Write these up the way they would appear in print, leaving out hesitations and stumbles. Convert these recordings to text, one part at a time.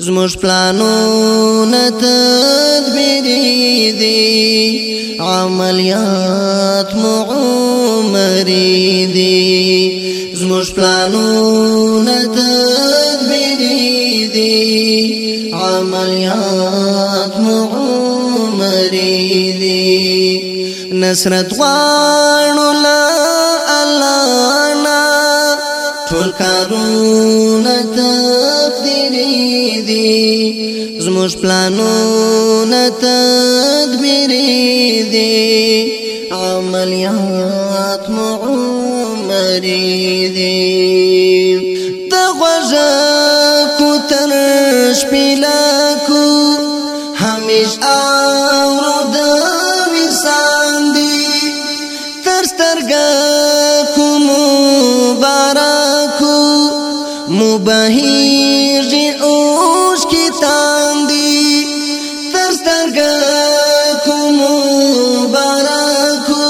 زموږ پلانونه تدبیری دي عملیات مو عمری دي زموږ پلانونه تدبیری دي عملیات مو عمری دي نصرت غواړو له الله نه ټول کارونه تقدیری دي زموږ پلانونه تدبیری دي عملیات مو عمری دي د غوږکو تر شپېلکو همیش اورو د وصال دي تر سترګکو مبارکو مبهیږي اوښکې تاندي تر سترګکو مبارکو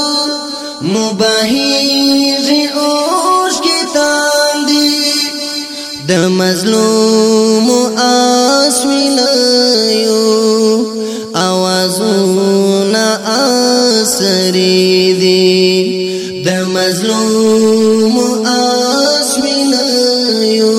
مبهیږي اوښکې تاندي د مظلوم آس ویلیو آوازونه اثرې دي د مظلوم آس ویلیو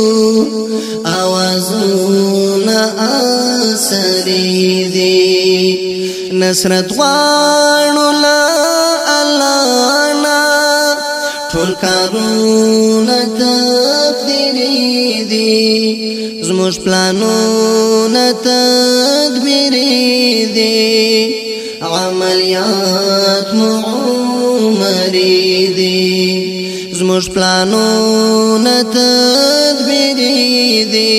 آوازونه اثرې دي نصرت غواړو له الله نه ټول کارونه تقدیری دي زموږ پلانونه تدبیری دي عملیات مو عمری دي زموږ پلانونه تدبیری دي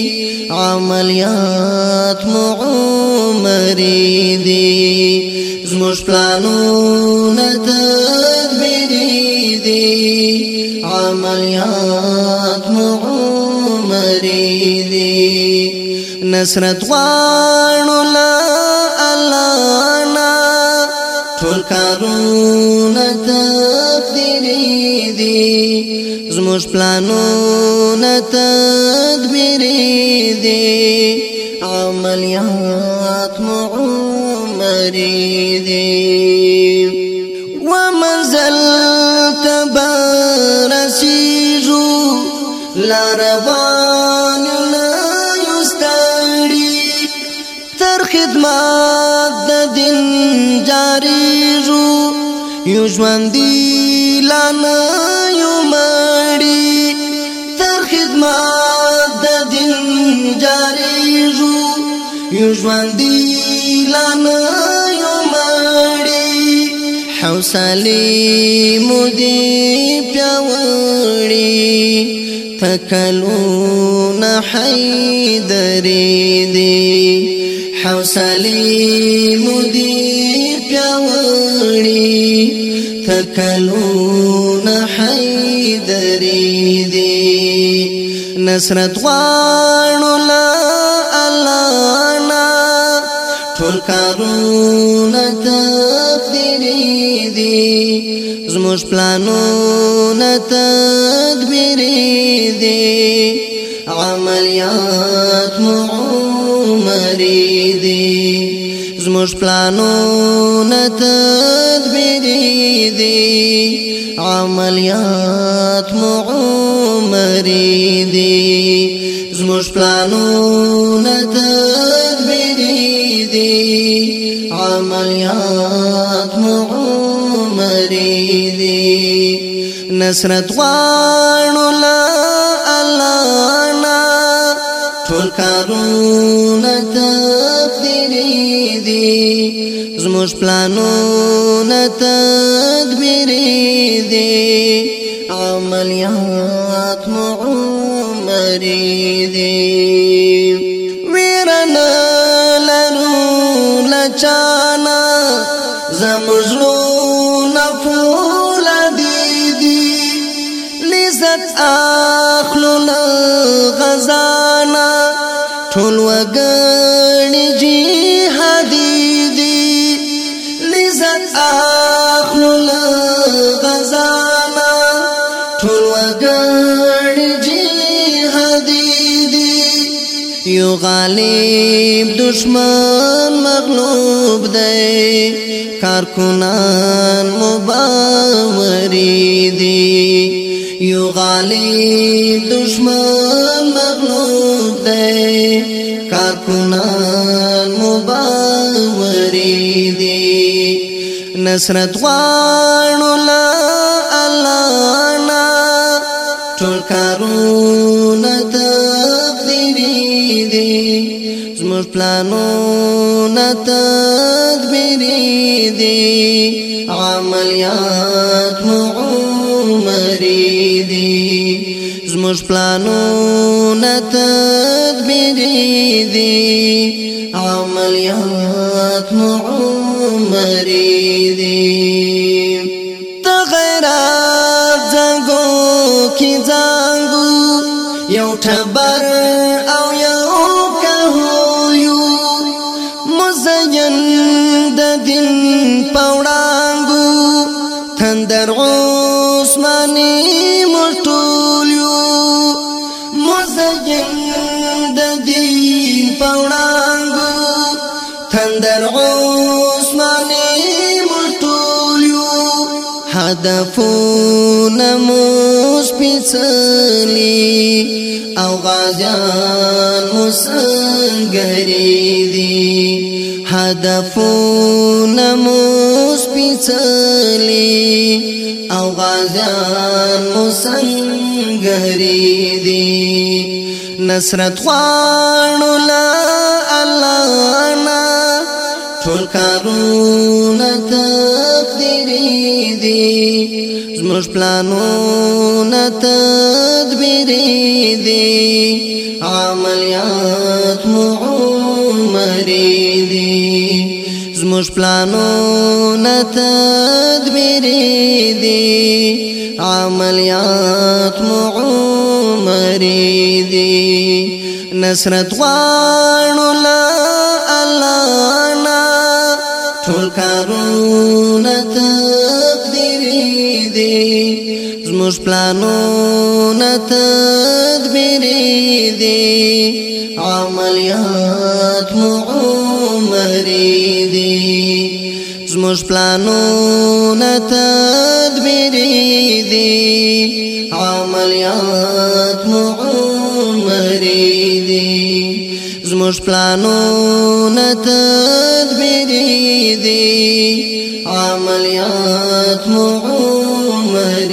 عملیات مو عمری دي زموږ پلانونه تدبیری دي عملیات مو عمری دي نصرت غواړو له الله نه ټول کارونه تقدیری دي زموږ پلانونه تدبیری دي عملیات مو عمری دي ومنزل تبرسیجو لاربان تر خدمات د دین جاریږو یو ژوندي لا نه یو مړي تر خدمات د دین جاریږو یو ژوندي لا نه یو مړي حوصلې مو دې پیاوړي تکلونه حیدرې دي حوصلې مو دې پیاوړي تکلونه حیدرې دي نصرت غواړو له الله نه ټول کارونه تقدیری دي زموږ پلانونه تدبیری دي عملیات مو عمری دي زموږ پلانونه تدبیری دي عملیات مو عمری دي زموږ پلانونه تدبیری دي عملیات مو عمری دي نصرت غواړو له الله نه ټول کارونه تقدیری دي زموږ پلانونه تدبیری دي عملیات مو عمری دي ویرانه لرو لچانا زموږ زړونه فولادي دي لذت اخلو له غزانا ټول وګړي جهادي دي لذت اخلو له غزانا ټول وګړي جهادي دي یو غالب دشمن مغلوب دی کارکنان مباوری دی یو غالب دشمن مغلوب دی کارکنان مباوری دی نصرت غواړو لا الله نا ټول کارونه تقدیری دی زموږ پلانونه تدبیری دی عملیات عمری دی زموږ پلانونه تدبیری دی عملیات عمری دی تغیرات زنګو کی زنګو یو ټبر او یو کهویو مزین د دین پوړانګو تندر عثماني مټولیو مزین د دین پوړانګو تندر عثماني مټولیو هدفونه مو سپېڅلي او غازیان مو سنګري دي هدفونه مو سپېڅلي او غازیان مو سنګري دي نصرت غواړو لا الله نا ټول کارونه تقدیری دی زموږ پلانونه تدبیری دی عملیات عمری دی زموږ پلانونه تدبیری دی عملیات عمری دی نصرت غواړو لا الله نا ټول کارونه تقدیری دی زموږ پلانونه تدبیری دی عملیات عمری دی زموږ پلانونه تدبیری دی عملیات عمری دی زموږ پلانونه تدبیری دی عملیات عمری